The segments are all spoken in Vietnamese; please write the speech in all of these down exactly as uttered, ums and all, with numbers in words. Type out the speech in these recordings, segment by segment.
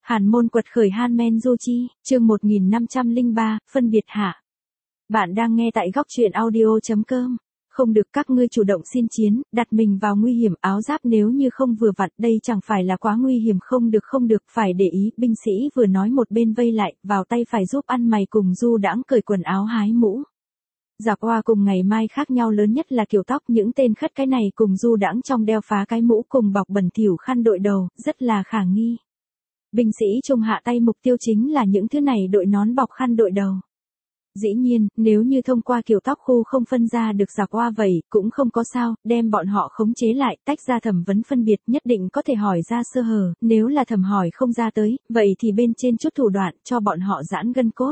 Hàn môn quật khởi Han-men Du Chi, chương một nghìn năm trăm lẻ ba, phân biệt hạ. Bạn đang nghe tại góc truyện audio chấm com. Không được các ngươi chủ động xin chiến, đặt mình vào nguy hiểm áo giáp nếu như không vừa vặn, đây chẳng phải là quá nguy hiểm không được không được, phải để ý, binh sĩ vừa nói một bên vây lại, vào tay phải giúp ăn mày cùng Du Đãng cởi quần áo hái mũ. Giặc Hoa cùng Ngày Mai khác nhau lớn nhất là kiểu tóc, những tên khất cái này cùng Du Đãng trong đeo phá cái mũ cùng bọc bẩn thỉu khăn đội đầu, rất là khả nghi. Binh sĩ trung hạ tay mục tiêu chính là những thứ này đội nón bọc khăn đội đầu. Dĩ nhiên, nếu như thông qua kiểu tóc khu không phân ra được Giặc Hoa vậy, cũng không có sao, đem bọn họ khống chế lại, tách ra thẩm vấn phân biệt, nhất định có thể hỏi ra sơ hở, nếu là thẩm hỏi không ra tới, vậy thì bên trên chút thủ đoạn, cho bọn họ giãn gân cốt.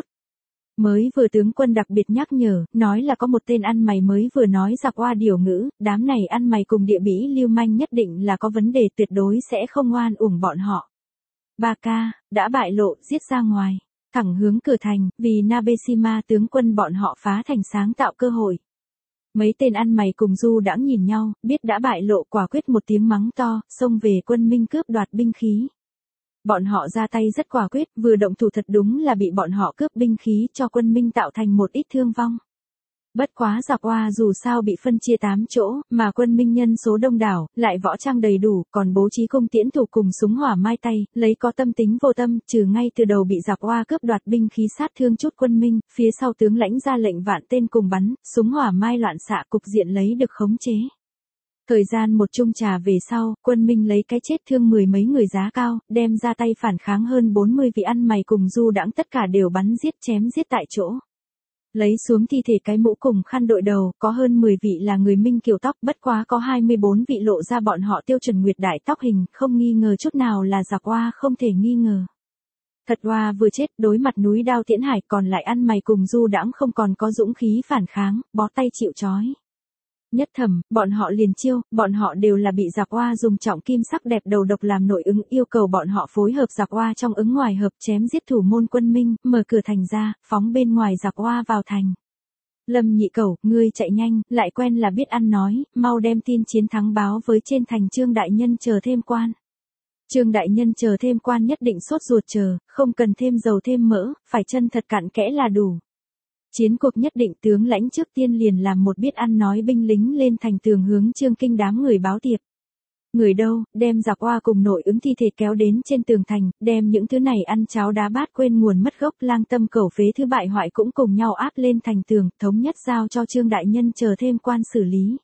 Mới vừa tướng quân đặc biệt nhắc nhở, nói là có một tên ăn mày mới vừa nói Giặc Hoa điều ngữ, đám này ăn mày cùng địa bỉ lưu manh nhất định là có vấn đề, tuyệt đối sẽ không ngoan uổng bọn họ. Ba ca, đã bại lộ, giết ra ngoài, thẳng hướng cửa thành, vì Nabeshima tướng quân bọn họ phá thành sáng tạo cơ hội. Mấy tên ăn mày cùng Du Đãng nhìn nhau, biết đã bại lộ, quả quyết một tiếng mắng to, xông về quân Minh cướp đoạt binh khí. Bọn họ ra tay rất quả quyết, vừa động thủ thật đúng là bị bọn họ cướp binh khí, cho quân Minh tạo thành một ít thương vong. Bất quá Giặc Hoa dù sao bị phân chia tám chỗ, mà quân Minh nhân số đông đảo, lại võ trang đầy đủ, còn bố trí cung tiễn thủ cùng súng hỏa mai tay, lấy có tâm tính vô tâm, trừ ngay từ đầu bị Giặc Hoa cướp đoạt binh khí sát thương chút quân Minh, phía sau tướng lãnh ra lệnh vạn tên cùng bắn, súng hỏa mai loạn xạ, cục diện lấy được khống chế. Thời gian một chung trà về sau, quân Minh lấy cái chết thương mười mấy người giá cao, đem ra tay phản kháng hơn bốn mươi vị ăn mày cùng Du Đãng tất cả đều bắn giết chém giết tại chỗ. Lấy xuống thi thể cái mũ cùng khăn đội đầu, có hơn mười vị là người Minh kiểu tóc, bất quá có hai mươi bốn vị lộ ra bọn họ tiêu chuẩn nguyệt đại tóc hình, không nghi ngờ chút nào là Giặc Hoa, không thể nghi ngờ. Thật Hoa vừa chết, đối mặt núi đao tiễn hải, còn lại ăn mày cùng Du Đãng không còn có dũng khí phản kháng, bó tay chịu trói. Nhất thầm, bọn họ liền chiêu, bọn họ đều là bị Giặc Hoa dùng trọng kim sắc đẹp đầu độc làm nội ứng, yêu cầu bọn họ phối hợp Giặc Hoa trong ứng ngoài hợp, chém giết thủ môn quân Minh, mở cửa thành ra, phóng bên ngoài Giặc Hoa vào thành. Lâm Nhị Cẩu, ngươi chạy nhanh, lại quen là biết ăn nói, mau đem tin chiến thắng báo với trên thành Trương đại nhân chờ thêm quan. Trương đại nhân chờ thêm quan nhất định sốt ruột chờ, không cần thêm dầu thêm mỡ, phải chân thật cặn kẽ là đủ. Chiến cuộc nhất định, tướng lãnh trước tiên liền làm một biết ăn nói binh lính lên thành tường hướng Trương Kinh đám người báo tiệp. Người đâu, đem Giặc Hoa cùng nội ứng thi thể kéo đến trên tường thành, đem những thứ này ăn cháo đá bát quên nguồn mất gốc lang tâm cẩu phế thứ bại hoại cũng cùng nhau áp lên thành tường, thống nhất giao cho Trương đại nhân chờ thêm quan xử lý.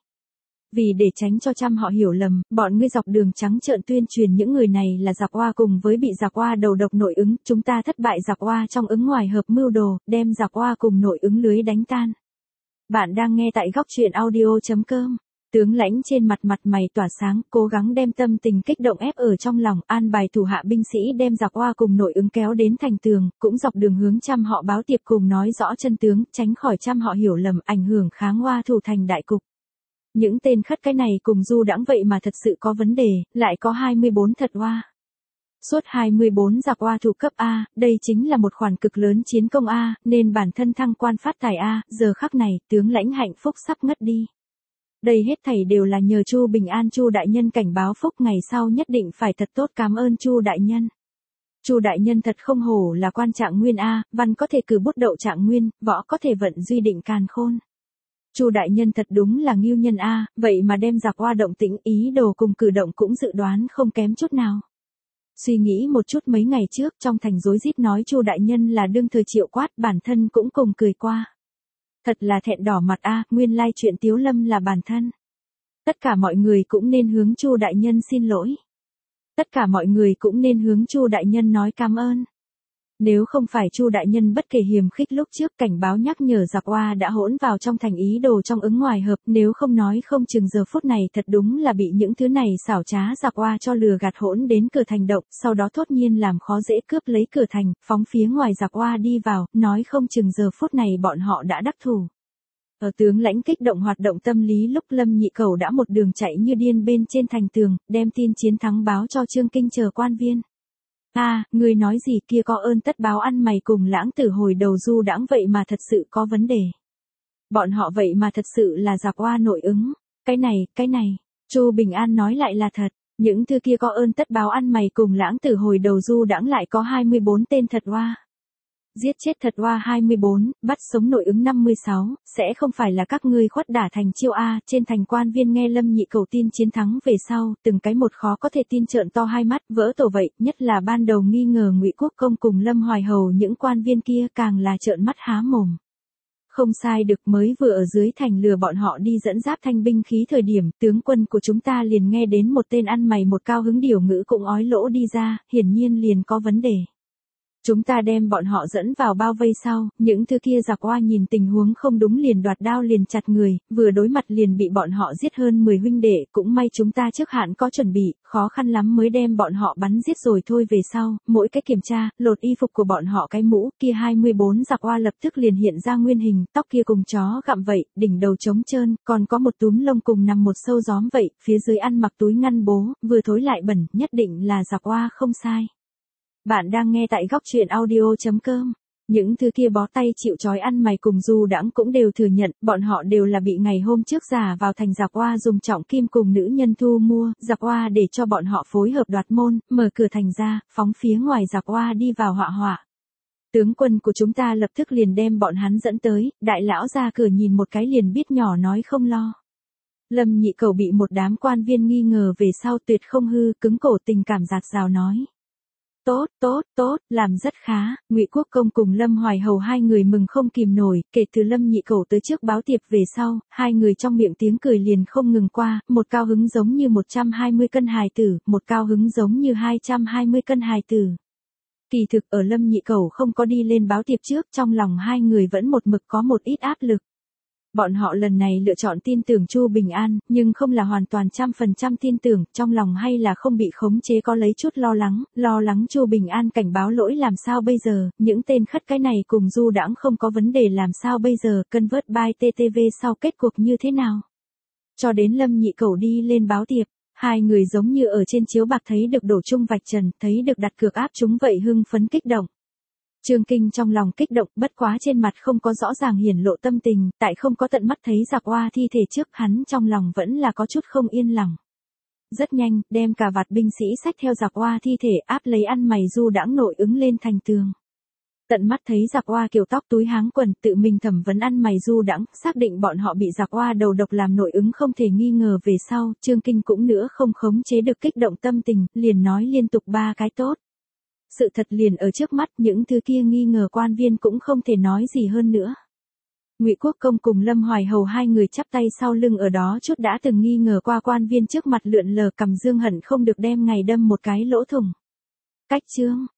Vì để tránh cho trăm họ hiểu lầm, bọn ngươi dọc đường trắng trợn tuyên truyền những người này là Giặc Hoa cùng với bị Giặc Hoa đầu độc nội ứng, chúng ta thất bại Giặc Hoa trong ứng ngoài hợp mưu đồ, đem Giặc Hoa cùng nội ứng lưới đánh tan. Bạn đang nghe tại góc truyện audio chấm com. Tướng lãnh trên mặt mặt mày tỏa sáng, cố gắng đem tâm tình kích động ép ở trong lòng, an bài thủ hạ binh sĩ đem Giặc Hoa cùng nội ứng kéo đến thành tường, cũng dọc đường hướng trăm họ báo tiệp cùng nói rõ chân tướng, tránh khỏi trăm họ hiểu lầm, ảnh hưởng kháng Hoa thủ thành đại cục. Những tên khất cái này cùng Du Đãng vậy mà thật sự có vấn đề, lại có hai mươi bốn thật Hoa. Suốt hai mươi bốn Giặc Hoa thủ cấp A, đây chính là một khoản cực lớn chiến công A, nên bản thân thăng quan phát tài A, giờ khắc này, tướng lãnh hạnh phúc sắp ngất đi. Đây hết thảy đều là nhờ Chu Bình An Chu đại nhân cảnh báo phúc, ngày sau nhất định phải thật tốt cảm ơn Chu đại nhân. Chu đại nhân thật không hổ là quan trạng nguyên A, văn có thể cử bút đậu trạng nguyên, võ có thể vận duy định càn khôn. Chu đại nhân thật đúng là ngưu nhân A, vậy mà đem Giặc Hoa động tĩnh ý đồ cùng cử động cũng dự đoán không kém chút nào. Suy nghĩ một chút mấy ngày trước trong thành rối rít nói Chu đại nhân là đương thời Triệu Quát, bản thân cũng cùng cười qua. Thật là thẹn đỏ mặt A, nguyên lai chuyện Tiếu Lâm là bản thân. Tất cả mọi người cũng nên hướng Chu đại nhân xin lỗi. Tất cả mọi người cũng nên hướng Chu đại nhân nói cảm ơn. Nếu không phải Chu đại nhân bất kể hiềm khích lúc trước cảnh báo nhắc nhở Giặc Hoa đã hỗn vào trong thành ý đồ trong ứng ngoài hợp, nếu không nói không chừng giờ phút này thật đúng là bị những thứ này xảo trá Giặc Hoa cho lừa gạt hỗn đến cửa thành động, sau đó thốt nhiên làm khó dễ cướp lấy cửa thành, phóng phía ngoài Giặc Hoa đi vào, nói không chừng giờ phút này bọn họ đã đắc thủ. Ở tướng lãnh kích động hoạt động tâm lý lúc Lâm Nhị Cẩu đã một đường chạy như điên bên trên thành tường, đem tin chiến thắng báo cho Trương Kinh chờ quan viên. A, à, người nói gì kia, có ơn tất báo ăn mày cùng lãng tử hồi đầu Du Đãng vậy mà thật sự có vấn đề. Bọn họ vậy mà thật sự là Giặc Hoa nội ứng. Cái này, cái này, Chu Bình An nói lại là thật. Những thứ kia có ơn tất báo ăn mày cùng lãng tử hồi đầu du đãng lại có hai mươi bốn tên thật oa. Giết chết thật oa hai mươi bốn, bắt sống nội ứng năm mươi sáu, sẽ không phải là các ngươi khuất đả thành chiêu A. Trên thành quan viên nghe Lâm Nhị Cẩu tin chiến thắng về sau, từng cái một khó có thể tin trợn to hai mắt, vỡ tổ vậy, nhất là ban đầu nghi ngờ Ngụy Quốc Công cùng Lâm Hoài Hầu những quan viên kia càng là trợn mắt há mồm. Không sai được, mới vừa ở dưới thành lừa bọn họ đi dẫn giáp thanh binh khí thời điểm, tướng quân của chúng ta liền nghe đến một tên ăn mày một cao hứng điều ngữ cũng ói lỗ đi ra, hiển nhiên liền có vấn đề. Chúng ta đem bọn họ dẫn vào bao vây sau, những thứ kia giặc oa nhìn tình huống không đúng liền đoạt đao liền chặt người, vừa đối mặt liền bị bọn họ giết hơn mười huynh đệ, cũng may chúng ta trước hạn có chuẩn bị, khó khăn lắm mới đem bọn họ bắn giết rồi thôi. Về sau, mỗi cái kiểm tra, lột y phục của bọn họ cái mũ, kia hai mươi bốn giặc oa lập tức liền hiện ra nguyên hình, tóc kia cùng chó gặm vậy, đỉnh đầu trống trơn, còn có một túm lông cùng nằm một sâu gióm vậy, phía dưới ăn mặc túi ngăn bố, vừa thối lại bẩn, nhất định là giặc oa không sai. Bạn đang nghe tại góc truyện audio chấm com. Những thứ kia bó tay chịu trói ăn mày cùng du đãng cũng đều thừa nhận, bọn họ đều là bị ngày hôm trước giả vào thành giặc oa dùng trọng kim cùng nữ nhân thu mua, giặc oa để cho bọn họ phối hợp đoạt môn, mở cửa thành ra, phóng phía ngoài giặc oa đi vào họa họa. Tướng quân của chúng ta lập tức liền đem bọn hắn dẫn tới, đại lão ra cửa nhìn một cái liền biết nhỏ nói không lo. Lâm Nhị Cẩu bị một đám quan viên nghi ngờ về sau tuyệt không hư, cứng cổ tình cảm giạt rào nói. Tốt, tốt, tốt, làm rất khá. Ngụy Quốc Công cùng Lâm Hoài Hầu hai người mừng không kìm nổi, kể từ Lâm Nhị Cẩu tới trước báo tiệp về sau, hai người trong miệng tiếng cười liền không ngừng qua, một cao hứng giống như một trăm hai mươi cân hài tử, một cao hứng giống như hai trăm hai mươi cân hài tử. Kỳ thực ở Lâm Nhị Cẩu không có đi lên báo tiệp trước, trong lòng hai người vẫn một mực có một ít áp lực. Bọn họ lần này lựa chọn tin tưởng Chu Bình An, nhưng không là hoàn toàn trăm phần trăm tin tưởng, trong lòng hay là không bị khống chế có lấy chút lo lắng, lo lắng Chu Bình An cảnh báo lỗi làm sao bây giờ, những tên khất cái này cùng du đãng không có vấn đề làm sao bây giờ, cân vớt by tê tê vê sau kết cục như thế nào. Cho đến Lâm Nhị Cẩu đi lên báo tiệp, hai người giống như ở trên chiếu bạc thấy được đổ chung vạch trần, thấy được đặt cược áp chúng vậy hưng phấn kích động. Trương Kinh trong lòng kích động, bất quá trên mặt không có rõ ràng hiển lộ tâm tình, tại không có tận mắt thấy giặc oa thi thể trước, hắn trong lòng vẫn là có chút không yên lòng. Rất nhanh, đem cả vạt binh sĩ xách theo giặc oa thi thể áp lấy ăn mày du đãng nội ứng lên thành tường. Tận mắt thấy giặc oa kiểu tóc túi háng quần, tự mình thẩm vấn ăn mày du đãng, xác định bọn họ bị giặc oa đầu độc làm nội ứng không thể nghi ngờ về sau, Trương Kinh cũng nữa không khống chế được kích động tâm tình, liền nói liên tục ba cái tốt. Sự thật liền ở trước mắt, những thứ kia nghi ngờ quan viên cũng không thể nói gì hơn nữa. Ngụy Quốc Công cùng Lâm Hoài Hầu hai người chắp tay sau lưng ở đó chút đã từng nghi ngờ qua quan viên trước mặt lượn lờ cầm dương hận không được đem ngày đâm một cái lỗ thủng. Cách chương